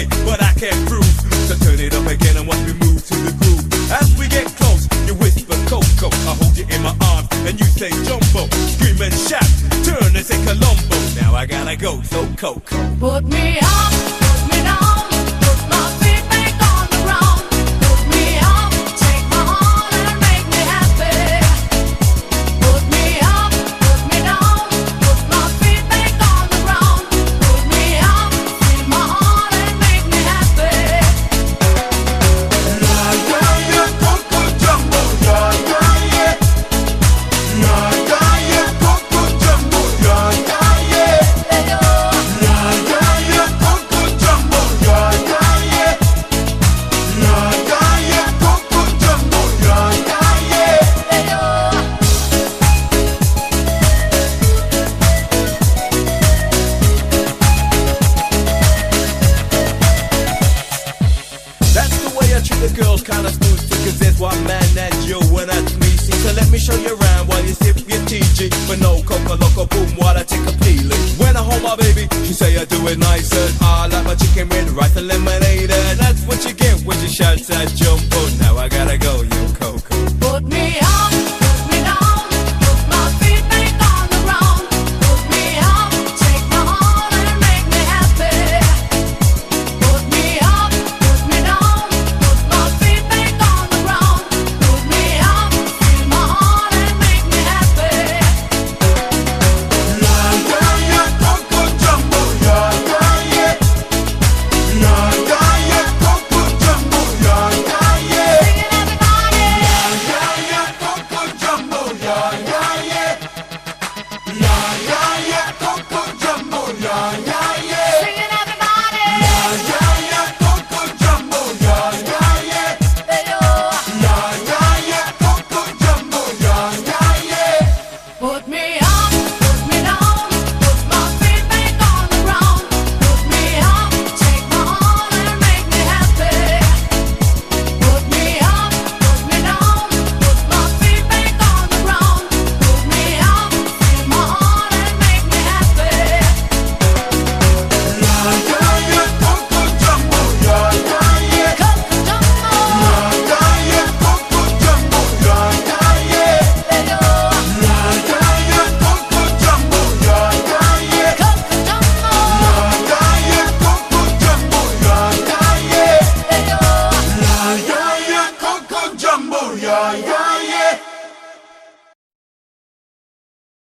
say, but I can't prove. So turn it up again and watch me move to the groove. As we get close, you whisper Coco. I hold you in my arms and you say Jumbo. Scream and shout, turn and say Columbo. Now I gotta go, so Coco. Put me up, put me down, put my feet back on the ground. Put me up, take my heart and make me happy. Put me up, put me down, put my feet back on the ground. Put me up, feel my heart and make me happy. Yeah, yeah, yeah, Coco Jumbo. Yeah, yeah, yeah. Yeah, yeah, yeah, Coco Jumbo. Yeah, yeah, yeah. Yeah, yeah, yeah, Coco Jumbo. Yeah, yeah, yeah. Yeah, yeah, yeah, Coco Jumbo. Yeah, yeah, yeah. That's the way I treat the girls, kinda smooth too, cause there's one man that you and that's me. See, so let me show you around while you sip your TG. But no Coca Loco boom while I take a peeling. When I hold my baby, she say I do it nicer. I like my chicken with rice and lemonade. And that's what you get when you shout that Jumbo.